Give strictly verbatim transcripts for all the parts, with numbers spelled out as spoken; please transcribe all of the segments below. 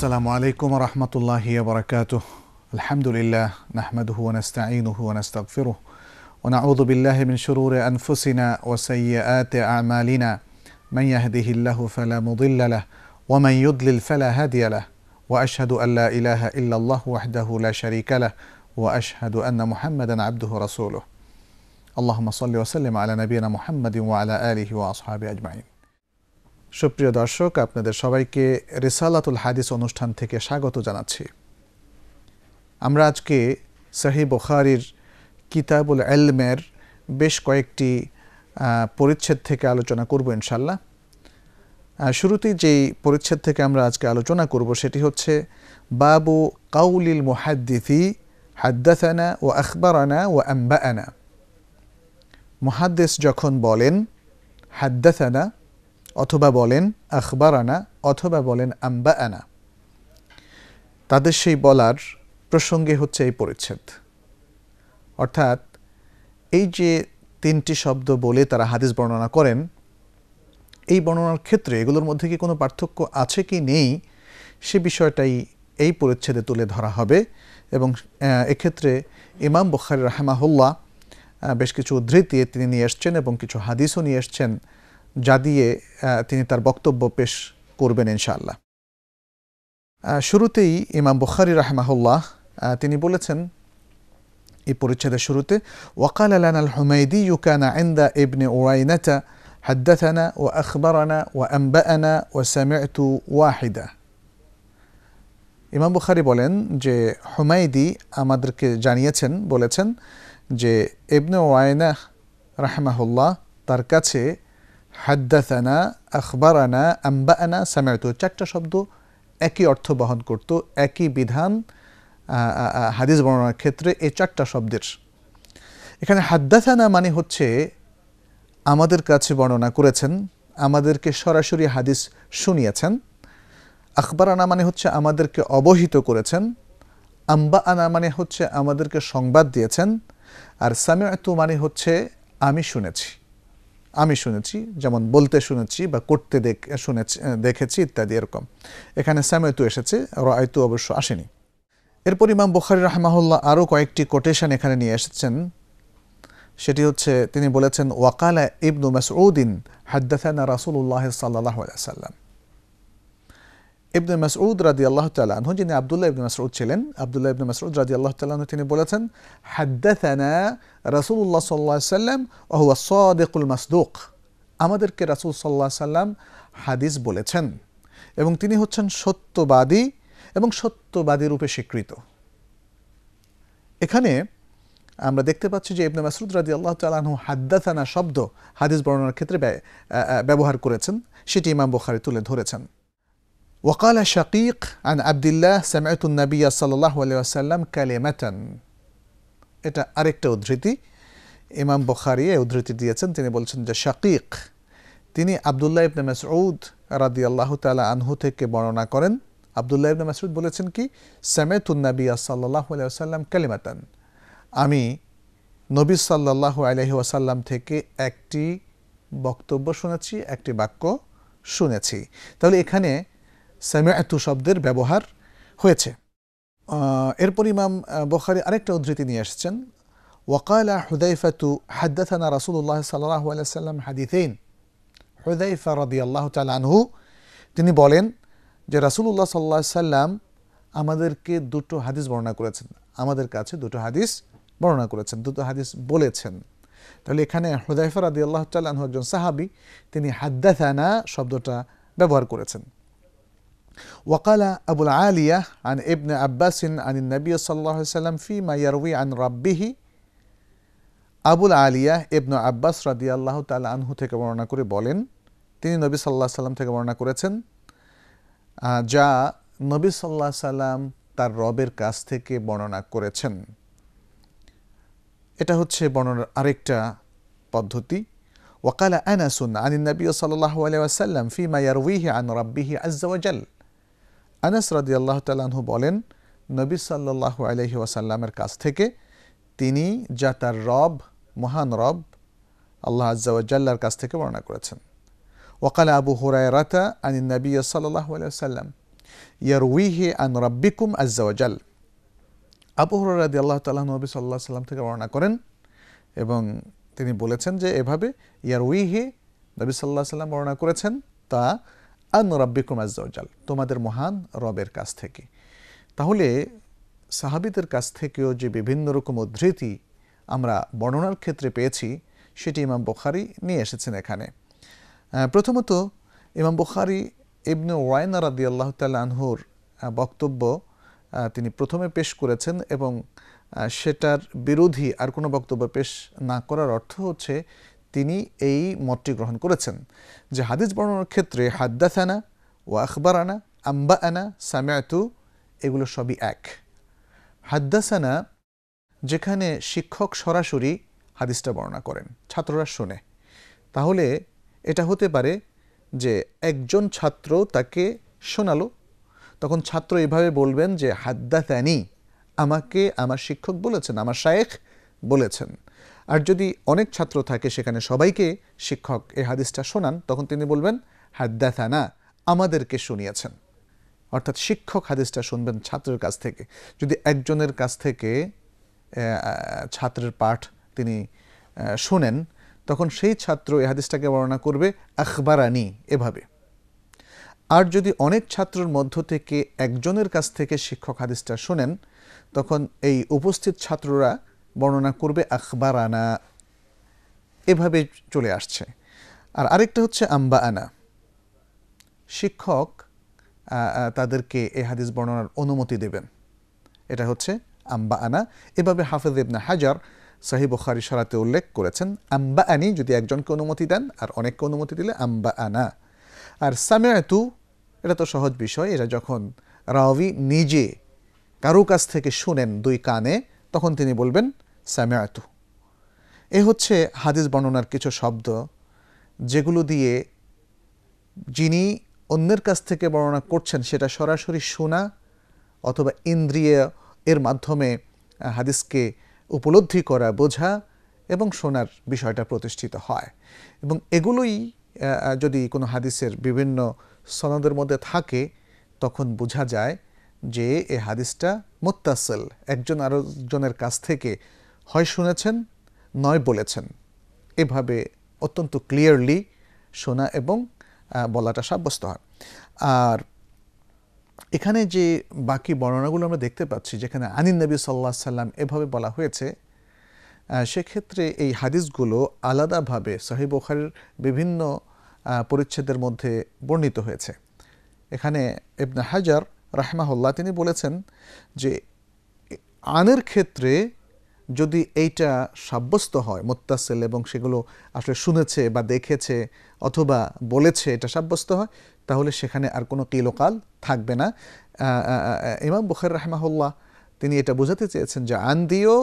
আসসালামু আলাইকুম ওয়া রাহমাতুল্লাহি ওয়া বারাকাতুহু। আলহামদুলিল্লাহ নাহমাদুহু ওয়া নাস্তাঈনুহু ওয়া নাস্তাগফিরুহু ওয়া নাউযু বিল্লাহি মিন শুরুরি আনফুসিনা ওয়া সাইয়্যাতি আ'মালিনা মান ইয়াহদিহিল্লাহু ফালা মুদিল্লা লাহু ওয়া মান ইউদ্লিল ফালা হাদিয়া লাহু ওয়া আশহাদু আন লা ইলাহা ইল্লাল্লাহু ওয়াহদাহু লা শারীকা লাহু ওয়া আশহাদু আন্না মুহাম্মাদান আবদুহু ওয়া রাসূলুহু। আল্লাহুম্মা সাল্লি ওয়া সাল্লিম আলা নাবিয়িনা মুহাম্মাদিন ওয়া আলা আলিহি ওয়া আসহাবিহি আজমাইন। সুপ্রিয় দর্শক, আপনাদের সবাইকে রিসালাতুল হাদিস অনুষ্ঠান থেকে স্বাগত জানাচ্ছি। আমরা আজকে সহিহ বুখারীর কিতাবুল ইলমের বেশ কয়েকটি পরিচ্ছেদ থেকে আলোচনা করব ইনশাআল্লাহ। শুরুতেই যেই পরিচ্ছেদ থেকে আমরা আজকে আলোচনা করব সেটি হচ্ছে বাবু কাউলিল মুহাদ্দিসি হাদ্দাসানা ওয়া আখবারানা ওয়া আনবাআনা। মুহাদ্দিস যখন বলেন হাদ্দাসানা অথবা বলেন আখবারানা অথবা বলেন আনবাআনা, তাদের সেই বলার প্রসঙ্গে হচ্ছে এই পরিচ্ছেদ। অর্থাৎ এই যে তিনটি শব্দ বলে তারা হাদিস বর্ণনা করেন, এই বর্ণনার ক্ষেত্রে এগুলোর মধ্যে কি কোনো পার্থক্য আছে কি নেই সে বিষয়টাই এই পরিচ্ছেদে তুলে ধরা হবে। এবং এক্ষেত্রে ইমাম বুখারী রাহিমাহুল্লাহ বেশ কিছু উদ্ধৃতি তিনি নিয়ে এসছেন এবং কিছু হাদিসও নিয়ে এসছেন, যা দিয়ে তিনি তার বক্তব্য পেশ করবেন ইনশাআল্লাহ। শুরুতেই ইমাম বুখারী রাহিমাহুল্লাহ তিনি বলেছেন এই পরিচ্ছেদের শুরুতে, ওয়াকাল লানা আল হুমাইদি কানা ইনদা ইবনে উরাইনাতা হাদ্দাথানা ওয়া আখবারানা ওয়া আনবাআনা ওয়া সামি'তু ওয়াহিদা। ইমাম বুখারী বলেন যে হুমাইদি আমাদেরকে জানিয়েছেন, বলেছেন যে ইবনে উরাইনা রাহিমাহুল্লাহ তার কাছে হাদ্দাথানা আখবারানা আনবাআনা সামি'তু চারটা শব্দ একই অর্থ বহন করত, একই বিধান হাদিস বর্ণনার ক্ষেত্রে এই চারটা শব্দের। এখানে হাদ্দাথানা মানে হচ্ছে আমাদের কাছে বর্ণনা করেছেন, আমাদেরকে সরাসরি হাদিস শুনিয়েছেন। আখবারানা মানে হচ্ছে আমাদেরকে অবহিত করেছেন। আনবাআনা মানে হচ্ছে আমাদেরকে সংবাদ দিয়েছেন। আর সামি'তু মানে হচ্ছে আমি শুনেছি, আমি শুনেছি, যেমন বলতে শুনেছি বা করতে দেখ শুনেছি দেখেছি ইত্যাদি এরকম। এখানে সামি'তু এসেছে, রাআইতু অবশ্য আসেনি। এরপর ইমাম বুখারী রাহিমাহুল্লাহ আরও কয়েকটি কোটেশন এখানে নিয়ে এসেছেন। সেটি হচ্ছে তিনি বলেছেন, ওয়াকালা ইবনু মাসউদিন হাদ্দাসানা রাসূলুল্লাহ সাল্লাল্লাহু আলাইহি ওয়াসাল্লাম। ইবনে মাসউদ রাদিয়াল্লাহু তাআলা আনহু, যিনি আব্দুল্লাহ ইবনে মাসউদ ছিলেন, আব্দুল্লাহ ইবনে মাসউদ রাদিয়াল্লাহু তাআলা আনহু তিনি বলেছেন, হাদ্দাসানা রাসূলুল্লাহ সাল্লাল্লাহু আলাইহি ওয়াসাল্লাম ওয়া হুয়া সাদিকুল মাসদুক। আমাদেরকে রাসূল সাল্লাল্লাহু আলাইহি ওয়াসাল্লাম হাদিস বলেছেন এবং তিনি হচ্ছেন সত্যবাদী এবং সত্যবাদী রূপে স্বীকৃত। এখানে আমরা দেখতে পাচ্ছি যে ইবনে মাসউদ রাদিয়াল্লাহু তাআলা আনহু হাদ্দাসানা শব্দ হাদিস বর্ণনার ক্ষেত্রে ব্যবহার করেছেন, সেটি ইমাম বুখারী তুলে ধরেছেন। ওয়াকালা শাকীক আন আবদুল্লাহ সামি'তু an-নাবিয়্য সাল্লাল্লাহু আলাইহি ওয়াসাল্লাম কালিমাতান। এটা আরেকটা উদ্ধৃতি ইমাম বুখারী এই উদ্ধৃতি দিয়েছেন। তিনি বলছেন যে শাকীক তিনি আব্দুল্লাহ ইবনে মাসউদ রাদিয়াল্লাহু তাআলা আনহু থেকে বর্ণনা করেন। আব্দুল্লাহ ইবনে মাসউদ বলেছেন কি, সামি'তু an-নাবিয়্য সাল্লাল্লাহু আলাইহি ওয়াসাল্লাম কালিমাতান, আমি নবী সাল্লাল্লাহু আলাইহি ওয়াসাল্লাম থেকে একটি বক্তব্য শুনেছি, একটি বাক্য শুনেছি। তাহলে এখানে সামি'তু শব্দের ব্যবহার হয়েছে। এরপর ইমাম বুখারী আরেকটা উদ্ধৃতি নিয়ে এসেছেন, ওয়াকালা হুযায়ফাতু হাদ্দাসানা রাসূলুল্লাহ সাল্লাল্লাহু আলাইহি ওয়াসাল্লাম হাদিসাইন। হুযায়ফা রাদিয়াল্লাহু তাআলা আনহু তিনি বলেন যে রাসূলুল্লাহ সাল্লাল্লাহু আলাইহি ওয়াসাল্লাম আমাদেরকে দুটো হাদিস বর্ণনা করেছেন, আমাদের কাছে দুটো হাদিস বর্ণনা করেছেন, দুটো হাদিস বলেছেন। তাহলে এখানে হুযায়ফা রাদিয়াল্লাহু তাআলা আনহু একজন সাহাবী, তিনি হাদ্দাসানা শব্দটা ব্যবহার করেছেন। ওয়াকালা আবুল আলিয়া আন ইবনে আব্বাস আন নবী সাল্লাল্লাহু আলাইহি ওয়াসাল্লাম ফিমা ইয়ারউই আন রাব্বিহি। আবুল আলিয়া ইবনে আব্বাস রাদিয়াল্লাহু তাআলা আনহু থেকে বর্ণনা করে বলেন, তিনি নবী সাল্লাল্লাহু আলাইহি ওয়াসাল্লাম থেকে বর্ণনা করেছেন যা নবী সাল্লাল্লাহু আলাইহি ওয়াসাল্লাম তার রবের কাছ থেকে বর্ণনা করেছেন। এটা হচ্ছে বর্ণনার আরেকটা পদ্ধতি। ওয়াকালা আনাসুন আন নবী সাল্লাল্লাহু আলাইহি ওয়াসাল্লাম ফিমা ইয়ারউইহি আন রাব্বিহি আযজা ওয়া জাল। আনাস রাদিয়াল্লাহু তাআলা আনহু বলেন, নবী সাল্লাল্লাহু আলাইহি ওয়াসাল্লামের কাছ থেকে তিনি যা তার রব, মহান রব আল্লাহ আযজা ওয়া জাল্লার কাছ থেকে বর্ণনা করেছেন। ওয়াকালা আবু হুরায়রাতা আন নবী সাল্লাল্লাহু আলাইহি ওয়াসাল্লাম, ইয়ারউইহি আন রাব্বিকুম আযজা ওয়া জাল। আবু হুরায়রা রাদিয়াল্লাহু তাআলা নবী সাল্লাল্লাহু আলাইহি ওয়াসাল্লাম থেকে বর্ণনা করেন এবং তিনি বলেছেন যে এভাবে ইয়ারউইহি নবী সাল্লাল্লাহু আলাইহি ওয়াসাল্লাম বর্ণনা করেছেন তা আন রাব্বিকুম আযজা ওয়া জাল, তোমাদের মহান রবের কাছ থেকে। তাহলে সাহাবীদের কাছ থেকেও যে বিভিন্ন রকম উদ্ধৃতি আমরা বর্ণনার ক্ষেত্রে পেয়েছি সেটি ইমাম বুখারী নিয়ে এসেছেন এখানে। প্রথমত ইমাম বুখারী ইবনে ওয়াইনা রাদিয়াল্লাহু তাআলা আনহুর বক্তব্য তিনি প্রথমে পেশ করেছেন এবং সেটার বিরোধী আর কোনো বক্তব্য পেশ না করার অর্থ হচ্ছে তিনি এই মতটি গ্রহণ করেছেন যে হাদিস বর্ণনার ক্ষেত্রে হাদ্দাসানা ওয়া আখবারানা আম্বাআনা সামিআতু এগুলো সবই এক। হাদ্দাসানা যেখানে শিক্ষক সরাসরি হাদিসটা বর্ণনা করেন, ছাত্ররা শোনে, তাহলে এটা হতে পারে যে একজন ছাত্র তাকে শোনালো, তখন ছাত্র এভাবে বলবেন যে হাদ্দাসানি, আমাকে আমার শিক্ষক বলেছেন, আমার শায়েখ বলেছেন। আর যদি অনেক ছাত্র থাকে সেখানে সবাইকে শিক্ষক এই হাদিসটা শোনান, তখন তিনি বলবেন হাদ্দাসানা, আমাদেরকে শুনিয়েছেন। অর্থাৎ শিক্ষক হাদিসটা শুনবেন ছাত্রের কাছ থেকে। যদি একজনের কাছ থেকে ছাত্রের পাঠ তিনি শোনেন, তখন সেই ছাত্র এই হাদিসটাকে বর্ণনা করবে আখবারানি এভাবে। আর যদি অনেক ছাত্রের মধ্য থেকে একজনের কাছ থেকে শিক্ষক হাদিসটা শোনেন, তখন এই উপস্থিত ছাত্ররা বর্ণনা করবে আখবারানা, এভাবে চলে আসছে। আর আরেকটা হচ্ছে আম্বা আনা, শিক্ষক তাদেরকে এই হাদিস বর্ণনার অনুমতি দেবেন, এটা হচ্ছে আম্বা আনা। এভাবে হাফেজ ইবনে হাজার সহিহ বুখারী শরাতে উল্লেখ করেছেন আম্বা আনি যদি একজনকে অনুমতি দেন, আর অনেককে অনুমতি দিলে আম্বা আনা। আর সামিআতু এটা তো সহজ বিষয়, এটা যখন রাওয়ী নিজে কারো কাছ থেকে শুনেন দুই কানে, তখন তিনি বলবেন সামিআতু। এ হচ্ছে হাদিস বর্ণনার কিছু শব্দ যেগুলো দিয়ে যিনি অন্যের কাছ থেকে বর্ণনা করছেন সেটা সরাসরি শোনা অথবা ইন্দ্রিয় এর মাধ্যমে হাদিসকে উপলব্ধি করা, বোঝা এবং শোনার বিষয়টা প্রতিষ্ঠিত হয়। এবং এগুলোই যদি কোনো হাদিসের বিভিন্ন সনদের মধ্যে থাকে, তখন বোঝা যায় যে এই হাদিসটা মুত্তাসিল, একজন আরেকজনের কাছ থেকে হয় শুনেছেন নয় বলেছেন। এভাবে অত্যন্ত ক্লিয়ারলি শোনা এবং বলাটা সাব্যস্ত হয়। আর এখানে যে বাকি বর্ণনাগুলো আমরা দেখতে পাচ্ছি যেখানে আনিন নবী সাল্লাল্লাহু আলাইহি সাল্লাম এভাবে বলা হয়েছে, সেক্ষেত্রে এই হাদিসগুলো আলাদাভাবে সহিহ বুখারীর বিভিন্ন পরিচ্ছেদের মধ্যে বর্ণিত হয়েছে। এখানে ইবনে হাজার রাহমাহুল্লাহ তিনি বলেছেন যে আনের ক্ষেত্রে যদি এইটা সাব্যস্ত হয় মুত্তাসিল এবং সেগুলো আসলে শুনেছে বা দেখেছে অথবা বলেছে এটা সাব্যস্ত হয়, তাহলে সেখানে আর কোনো কিলোকাল থাকবে না। ইমাম বুখারী রাহমাহুল্লাহ তিনি এটা বোঝাতে চেয়েছেন যে আন দিয়েও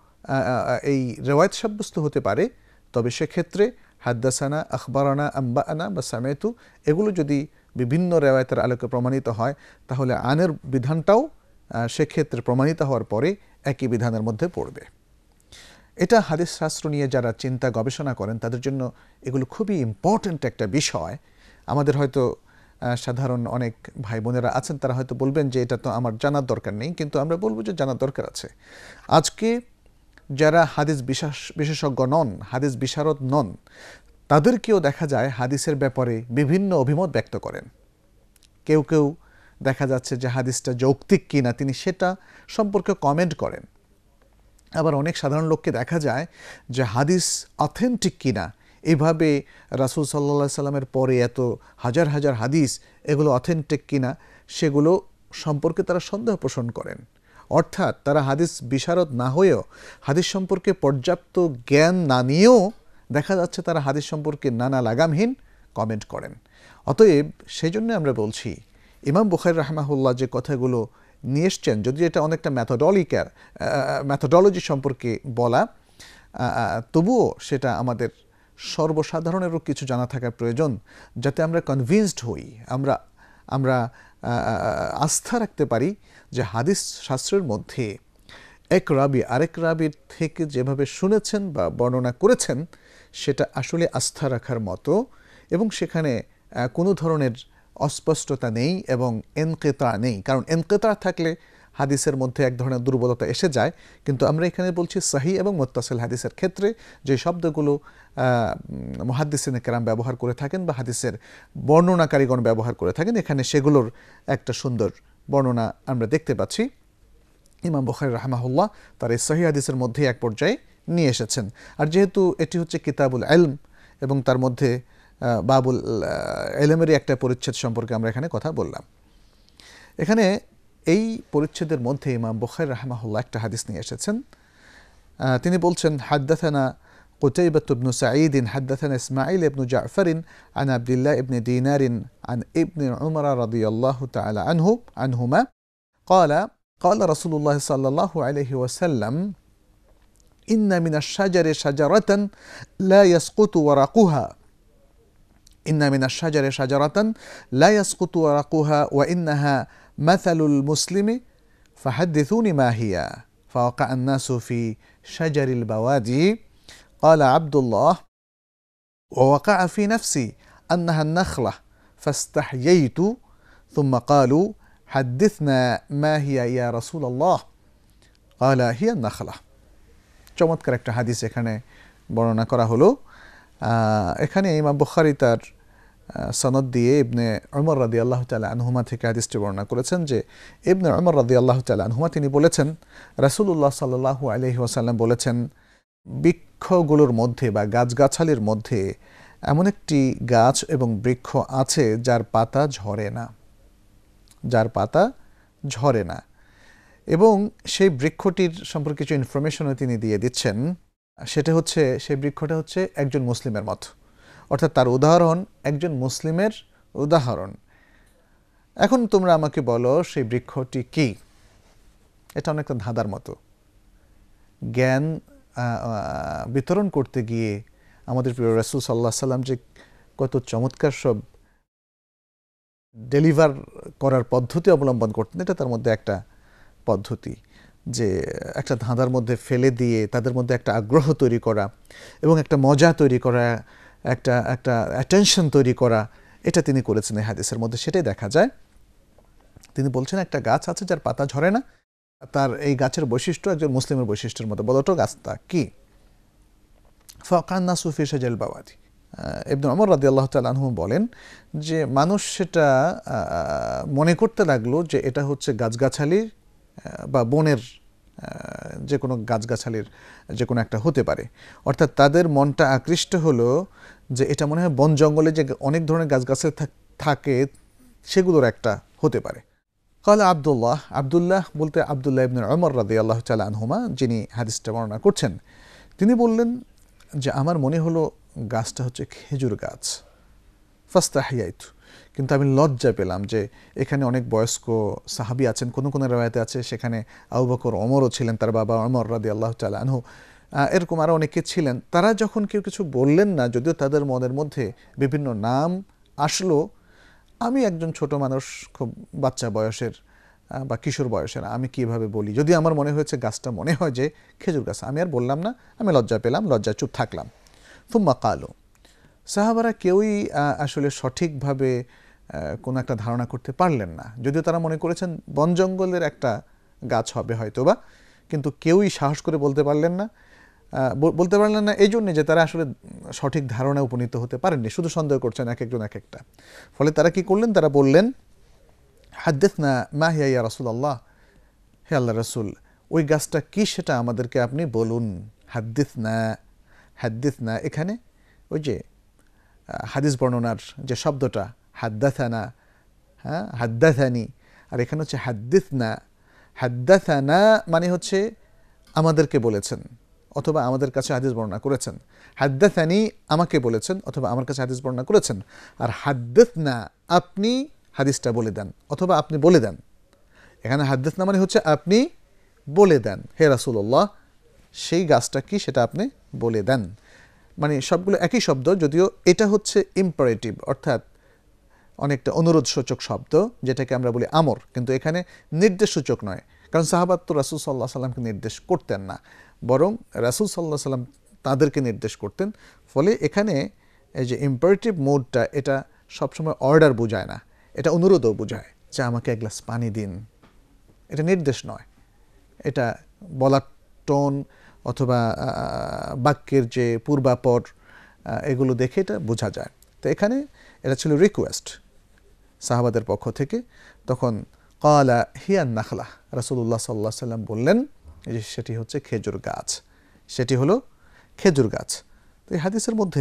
এই রেওয়ায়েত সাব্যস্ত হতে পারে, তবে সেক্ষেত্রে হাদ্দাসানা, আখবারানা, আম্বাআনা বা সামিআতু এগুলো যদি বিভিন্ন রেওয়ায়েতের আলোকে প্রমাণিত হয়, তাহলে আনের বিধানটাও সেক্ষেত্রে প্রমাণিত হওয়ার পরে একই বিধানের মধ্যে পড়বে। এটা হাদিস শাস্ত্র নিয়ে যারা চিন্তা গবেষণা করেন তাদের জন্য এগুলো খুবই ইম্পর্ট্যান্ট একটা বিষয়। আমাদের হয়তো সাধারণ অনেক ভাই বোনেরা আছেন, তারা হয়তো বলবেন যে এটা তো আমার জানার দরকার নেই, কিন্তু আমরা বলবো যে জানার দরকার আছে। আজকে যারা হাদিস বিশ্বাস বিশেষজ্ঞ নন, হাদিস বিশারদ নন, তাদেরকেও দেখা যায় হাদিসের ব্যাপারে বিভিন্ন অভিমত ব্যক্ত করেন। কেউ কেউ দেখা যাচ্ছে যে হাদিসটা যৌক্তিক কিনা তিনি সেটা সম্পর্কে কমেন্ট করেন। আবার অনেক সাধারণ লোককে দেখা যায় যে হাদিস অথেন্টিক কিনা, এইভাবে রাসূল সাল্লাল্লাহু আলাইহি সাল্লামের পরে এত হাজার হাজার হাদিস এগুলো অথেন্টিক কিনা সেগুলো সম্পর্কে তারা সন্দেহ পোষণ করেন। অর্থাৎ তারা হাদিস বিশারদ না হয়েও, হাদিস সম্পর্কে পর্যাপ্ত জ্ঞান না নিয়েও দেখা যাচ্ছে তারা হাদিস সম্পর্কে নানা লাগামহীন কমেন্ট করেন। অতএব সেই জন্য আমরা বলছি ইমাম বুখারী রাহমাহুল্লাহ যে কথাগুলো নিয়ে এসছেন, যদি এটা অনেকটা ম্যাথোডলিকার ম্যাথোডলজি সম্পর্কে বলা, তবুও সেটা আমাদের সর্বসাধারণেরও কিছু জানা থাকা প্রয়োজন, যাতে আমরা কনভিন্সড হই, আমরা আমরা আস্থা রাখতে পারি যে হাদিস শাস্ত্রের মধ্যে এক রাবি আরেক রাবির থেকে যেভাবে শুনেছেন বা বর্ণনা করেছেন সেটা আসলে আস্থা রাখার মতো, এবং সেখানে কোনো ধরনের অস্পষ্টতা নেই এবং ইনকিতা নেই। কারণ ইনকিতা থাকলে হাদিসের মধ্যে এক ধরনের দুর্বলতা এসে যায়। কিন্তু আমরা এখানে বলছি সহিহ এবং মুত্তাসিল হাদিসের ক্ষেত্রে যে শব্দগুলো মুহাদ্দিসিনে কেরাম ব্যবহার করে থাকেন বা হাদিসের বর্ণনাকারীগণ ব্যবহার করে থাকেন, এখানে সেগুলোর একটা সুন্দর বর্ণনা আমরা দেখতে পাচ্ছি। ইমাম বুখারী রাহিমাহুল্লাহ তার এই সহিহ হাদিসের মধ্যে এক পর্যায়ে নিয়ে এসেছেন। আর যেহেতু এটি হচ্ছে কিতাবুল ইলম এবং তার মধ্যে বাবুল ইলমেরই একটা পরিচ্ছেদ সম্পর্কে আমরা এখানে কথা বললাম। এখানে এই পরিচ্ছেদের মধ্যে ইমাম বুখারী রাহিমাহুল্লাহ একটা হাদিস নিয়ে এসেছেন। তিনি বলছেন, হাদ্দাথানা قتيبة بن سعيد حدثنا إسماعيل بن جعفر عن عبد الله بن دينار عن ابن عمر رضي الله تعالى عنه عنهما قال قال رسول الله صلى الله عليه وسلم إن من الشجر شجرة لا يسقط ورقها إن من الشجر شجرة لا يسقط ورقها وإنها مثل المسلم فحدثوني ما هي فوقع الناس في شجر البوادي قال عبد الله ووقع في نفسي أنها النخلة فاستحييت ثم قالوا حدثنا ما هي يا رسول الله قال هي النخلة। চমৎকার একটা হাদিস এখানে বর্ণনা করা হলো। এখানে ইমাম বুখারী তার সনদ দিয়ে ইবনে উমর রাদিয়াল্লাহু তাআলা আনহুমা থেকে হাদিসটি বর্ণনা করেছেন যে ইবনে উমর রাদিয়াল্লাহু তাআলা আনহুমা তিনি বলেছেন, রাসূলুল্লাহ সাল্লাল্লাহু আলাইহি ওয়াসাল্লাম বলেছেন, বৃক্ষগুলোর মধ্যে বা গাছগাছালির মধ্যে এমন একটি গাছ এবং বৃক্ষ আছে যার পাতা ঝরে না, যার পাতা ঝরে না। এবং সেই বৃক্ষটির সম্পর্কে কিছু ইনফরমেশনও তিনি দিয়ে দিচ্ছেন। সেটা হচ্ছে, সেই বৃক্ষটা হচ্ছে একজন মুসলিমের মতো, অর্থাৎ তার উদাহরণ একজন মুসলিমের উদাহরণ। এখন তোমরা আমাকে বলো সেই বৃক্ষটি কি? এটা অনেকটা ধাঁধার মতো। জ্ঞান বিতরণ করতে গিয়ে আমাদের প্রিয় রাসূল সাল্লাল্লাহু আলাইহি সাল্লাম যে কত চমৎকার সব ডেলিভার করার পদ্ধতি অবলম্বন করতেন, এটা তার মধ্যে একটা পদ্ধতি, যে একটা ধাঁধার মধ্যে ফেলে দিয়ে তাদের মধ্যে একটা আগ্রহ তৈরি করা এবং একটা মজা তৈরি করা, একটা একটা অ্যাটেনশন তৈরি করা, এটা তিনি করেছেন এই হাদিসের মধ্যে। সেটাই দেখা যায়। তিনি বলছেন একটা গাছ আছে যার পাতা ঝরে না, তার এই গাছের বৈশিষ্ট্য একজন মুসলিমের বৈশিষ্ট্যের মতো। বলতো গাছটা কি? ফাকান্না সুফি শাজাল বাওয়াদি। ইবনে উমর রাদিয়াল্লাহু তাআলা আনহু বলেন যে মানুষ সেটা মনে করতে লাগলো যে এটা হচ্ছে গাছগাছালি বা বনের যে কোনো গাছগাছালির যে কোনো একটা হতে পারে। অর্থাৎ তাদের মনটা আকৃষ্ট হলো যে এটা মনে হয় বন জঙ্গলে যে অনেক ধরনের গাছগাছালি থাকে সেগুলোর একটা হতে পারে। কালা আব্দুল্লাহ, আব্দুল্লাহ বলতে আব্দুল্লাহ ইবনে উমর রাদিয়াল্লাহু তাআলা আনহুমা, যিনি হাদিসটা বর্ণনা করছেন, তিনি বললেন যে আমার মনে হলো গাছটা হচ্ছে খেজুর গাছ। ফাস্তাহিয়াইতু, কিন্তু আমি লজ্জা পেলাম যে এখানে অনেক বয়স্ক সাহাবী আছেন, কোনো কোনো রিওয়ায়াতে আছে সেখানে আবু বকর ওমরও ছিলেন, তার বাবা ওমর রাদিয়াল্লাহু তাআলা আনহু, এরকম আরও অনেকে ছিলেন। তারা যখন কেউ কিছু বললেন না, যদিও তাদের মনের মধ্যে বিভিন্ন নাম আসলো, আমি একজন ছোট মানুষ, খুব বাচ্চা বয়সের বা কিশোর বয়সের, আমি কিভাবে বলি? যদি আমার মনে হয়েছে গাছটা মনে হয় যে খেজুর গাছ, আমি আর বললাম না, আমি লজ্জা পেলাম, লজ্জা চুপ থাকলাম। সুম্মা কালু, সাহাবারা কেউই আসলে সঠিকভাবে কোনো একটা ধারণা করতে পারলেন না, যদিও তারা মনে করেছেন বন জঙ্গলের একটা গাছ হবে হয়তো বা, কিন্তু কেউই সাহস করে বলতে পারলেন না। বলতে পারলেন না এই জন্যে যে তারা আসলে সঠিক ধারণায় উপনীত হতে পারেননি, শুধু সন্দেহ করছেন এক একজন এক একটা। ফলে তারা কি করলেন? তারা বললেন, হাদ্দিসনা মা হিয়া ইয়া রাসূলুল্লাহ, হে আল্লাহ রাসূল, ওই গাছটা কি সেটা আমাদেরকে আপনি বলুন। হাদ্দিসনা, হাদ্দিসনা এখানে ওই যে হাদিস বর্ণনার যে শব্দটা হাদ্দাথানা, হ্যাঁ হাদ্দাথানি, আর এখানে হচ্ছে হাদ্দিসনা। হাদ্দাথানা মানে হচ্ছে আমাদেরকে বলেছেন অথবা আমাদের কাছে হাদিস বর্ণনা করেছেন। হাদ্দাথানি আমাকে বলেছেন অথবা আমার কাছে হাদিস বর্ণনা করেছেন। আর হাদ্দিসনা আপনি হাদিসটা বলে দেন অথবা আপনি বলে দেন। এখানে হাদ্দিসনা মানে হচ্ছে আপনি বলে দেন, হে রাসূলুল্লাহ সেই গাছটা কি সেটা আপনি বলে দেন। মানে সবগুলো একই শব্দ, যদিও এটা হচ্ছে ইম্পারেটিভ, অর্থাৎ অনেকটা অনুরোধ সূচক শব্দ, যেটাকে আমরা বলি আমর, কিন্তু এখানে নির্দেশ সূচক নয়। কারণ সাহাবাত তো রাসূল সাল্লাল্লাহু আলাইহি সাল্লামকে নির্দেশ করতেন না, বরং রাসূল সাল্লাল্লাহু আলাইহি সাল্লাম তাদেরকে নির্দেশ করতেন। ফলে এখানে এই যে ইম্পারেটিভ মোডটা, এটা সবসময় অর্ডার বোঝায় না, এটা অনুরোধও বোঝায় যে আমাকে এক গ্লাস পানি দিন। এটা নির্দেশ নয়, এটা বলার টোন অথবা বাক্যের যে পূর্বাপর এগুলো দেখে এটা বোঝা যায়। তো এখানে এটা ছিল রিকোয়েস্ট সাহাবাদের পক্ষ থেকে। তখন ক্বালা হিয়ান নাখলা, রাসূলুল্লাহ সাল্লাল্লাহু আলাইহি সাল্লাম বললেন যে সেটি হচ্ছে খেজুর গাছ, সেটি হলো খেজুর গাছ। তো এই হাদিসের মধ্যে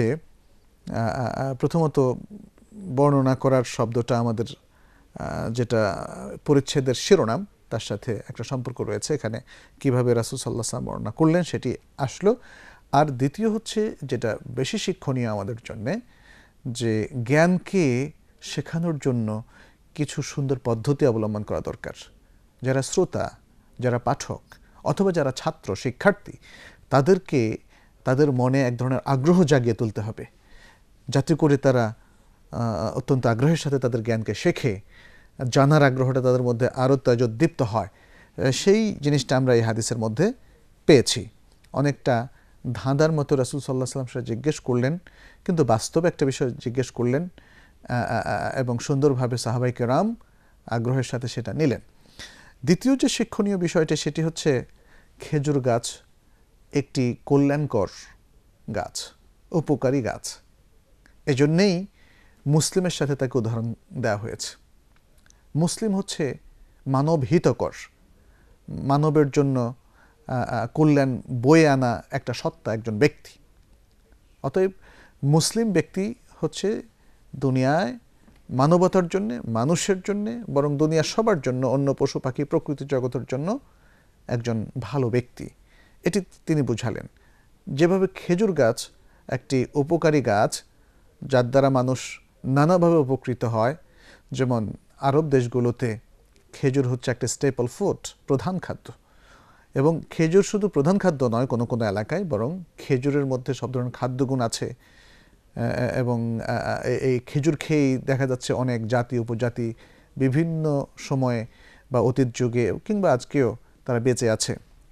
প্রথমত বর্ণনা করার শব্দটা আমাদের যেটা পরিচ্ছেদের শিরোনাম তার সাথে একটা সম্পর্ক রয়েছে। এখানে কিভাবে রাসূল সাল্লাল্লাহু আলাইহি ওয়াসাল্লাম বর্ণনা করলেন সেটি আসলো। আর দ্বিতীয় হচ্ছে যেটা বেশি শিক্ষণীয় আমাদের জন্যে, যে জ্ঞানকে শেখানোর জন্য কিছু সুন্দর পদ্ধতি অবলম্বন করা দরকার। যারা শ্রোতা, যারা পাঠক অথবা যারা ছাত্র শিক্ষার্থী, তাদেরকে তাদের মনে এক ধরনের আগ্রহ জাগিয়ে তুলতে হবে, যাতে করে তারা অত্যন্ত আগ্রহের সাথে তাদের জ্ঞানকে শেখে, জানার আগ্রহটা তাদের মধ্যে আরও তেজোদ্দীপ্ত হয়। সেই জিনিসটা আমরা এই হাদিসের মধ্যে পেয়েছি। অনেকটা ধাঁধার মতো রাসূল সাল্লাল্লাহু আলাইহি ওয়াসাল্লাম সেটা জিজ্ঞেস করলেন, কিন্তু বাস্তবে একটা বিষয় জিজ্ঞেস করলেন এবং সুন্দরভাবে সাহাবায়ে কেরাম আগ্রহের সাথে সেটা নিলেন। দ্বিতীয় যে শিক্ষণীয় বিষয়টা সেটি হচ্ছে খেজুর গাছ একটি কল্যাণকর গাছ, উপকারী গাছ। এজন্যেই মুসলিমের সাথে তাকে উদাহরণ দেওয়া হয়েছে। মুসলিম হচ্ছে মানব হিতকর, মানবের জন্য কল্যাণ বয়ে আনা একটা সত্তা, একজন ব্যক্তি। অতএব মুসলিম ব্যক্তি হচ্ছে দুনিয়ায় মানবতার জন্যে, মানুষের জন্যে, বরং দুনিয়ার সবার জন্য, অন্য পশু পাখি প্রকৃতি জগতের জন্য একজন ভালো ব্যক্তি। এটি তিনি বুঝালেন। যেভাবে খেজুর গাছ একটি উপকারী গাছ, যার দ্বারা মানুষ নানাভাবে উপকৃত হয়, যেমন আরব দেশগুলোতে খেজুর হচ্ছে একটা স্টেপল ফুড, প্রধান খাদ্য। এবং খেজুর শুধু প্রধান খাদ্য নয় কোনো কোনো এলাকায়, বরং খেজুরের মধ্যে সব ধরনের খাদ্যগুণ আছে। এবং এই খেজুর খেয়েই দেখা যাচ্ছে অনেক জাতি উপজাতি বিভিন্ন সময়ে বা অতীত যুগে কিংবা আজকেও তারা বেঁচে আছে।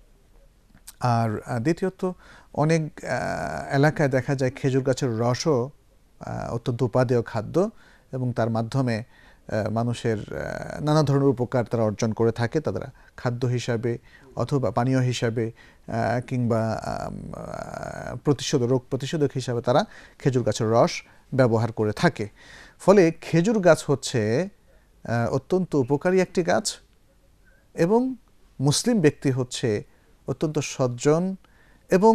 আর দ্বিতীয়ত অনেক এলাকায় দেখা যায় খেজুর গাছের রসও অত্যন্ত উপাদেয় খাদ্য, এবং তার মাধ্যমে মানুষের নানা ধরনের উপকার তারা অর্জন করে থাকে। তারা খাদ্য হিসাবে অথবা পানীয় হিসাবে কিংবা প্রতিষেধক রোগ প্রতিষেধক হিসাবে তারা খেজুর গাছের রস ব্যবহার করে থাকে। ফলে খেজুর গাছ হচ্ছে অত্যন্ত উপকারী একটি গাছ, এবং মুসলিম ব্যক্তি হচ্ছে অত্যন্ত সজ্জন এবং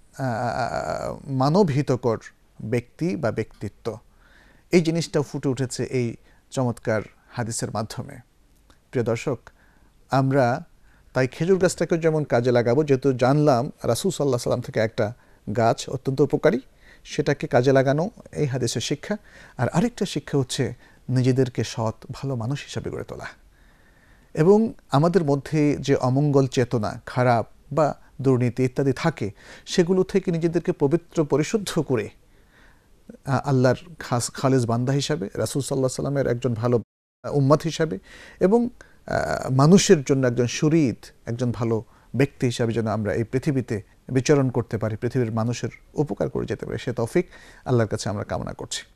মানবহিতকর ব্যক্তি বা ব্যক্তিত্ব। এই জিনিসটা ফুটে উঠেছে এই চমৎকার হাদিসের মাধ্যমে। প্রিয় দর্শক, আমরা তাই খেজুর গাছটাকে যেমন কাজে লাগাবো, যেহেতু জানলাম রাসূল সাল্লাল্লাহু আলাইহি ওয়াসাল্লাম থেকে একটা গাছ অত্যন্ত উপকারী, সেটাকে কাজে লাগানো এই হাদিসের শিক্ষা। আর আরেকটা শিক্ষা হচ্ছে নিজেদেরকে সৎ ভালো মানুষ হিসাবে গড়ে তোলা, এবং আমাদের মধ্যে যে অমঙ্গল চেতনা, খারাপ বা দুর্নীতি ইত্যাদি থাকে, সেগুলো থেকে নিজেদেরকে পবিত্র পরিশুদ্ধ করে আল্লাহর খাস খালেজ বান্দা হিসাবে, রাসূল সাল্লাল্লাহু আলাইহি ওয়াসাল্লামের একজন ভালো উম্মত হিসাবে, এবং মানুষের জন্য একজন শরীদ, একজন ভালো ব্যক্তি হিসাবে যেন আমরা এই পৃথিবীতে বিচরণ করতে পারি, পৃথিবীর মানুষের উপকার করে যেতে পারি, সে তৌফিক আল্লাহর কাছে আমরা কামনা করছি।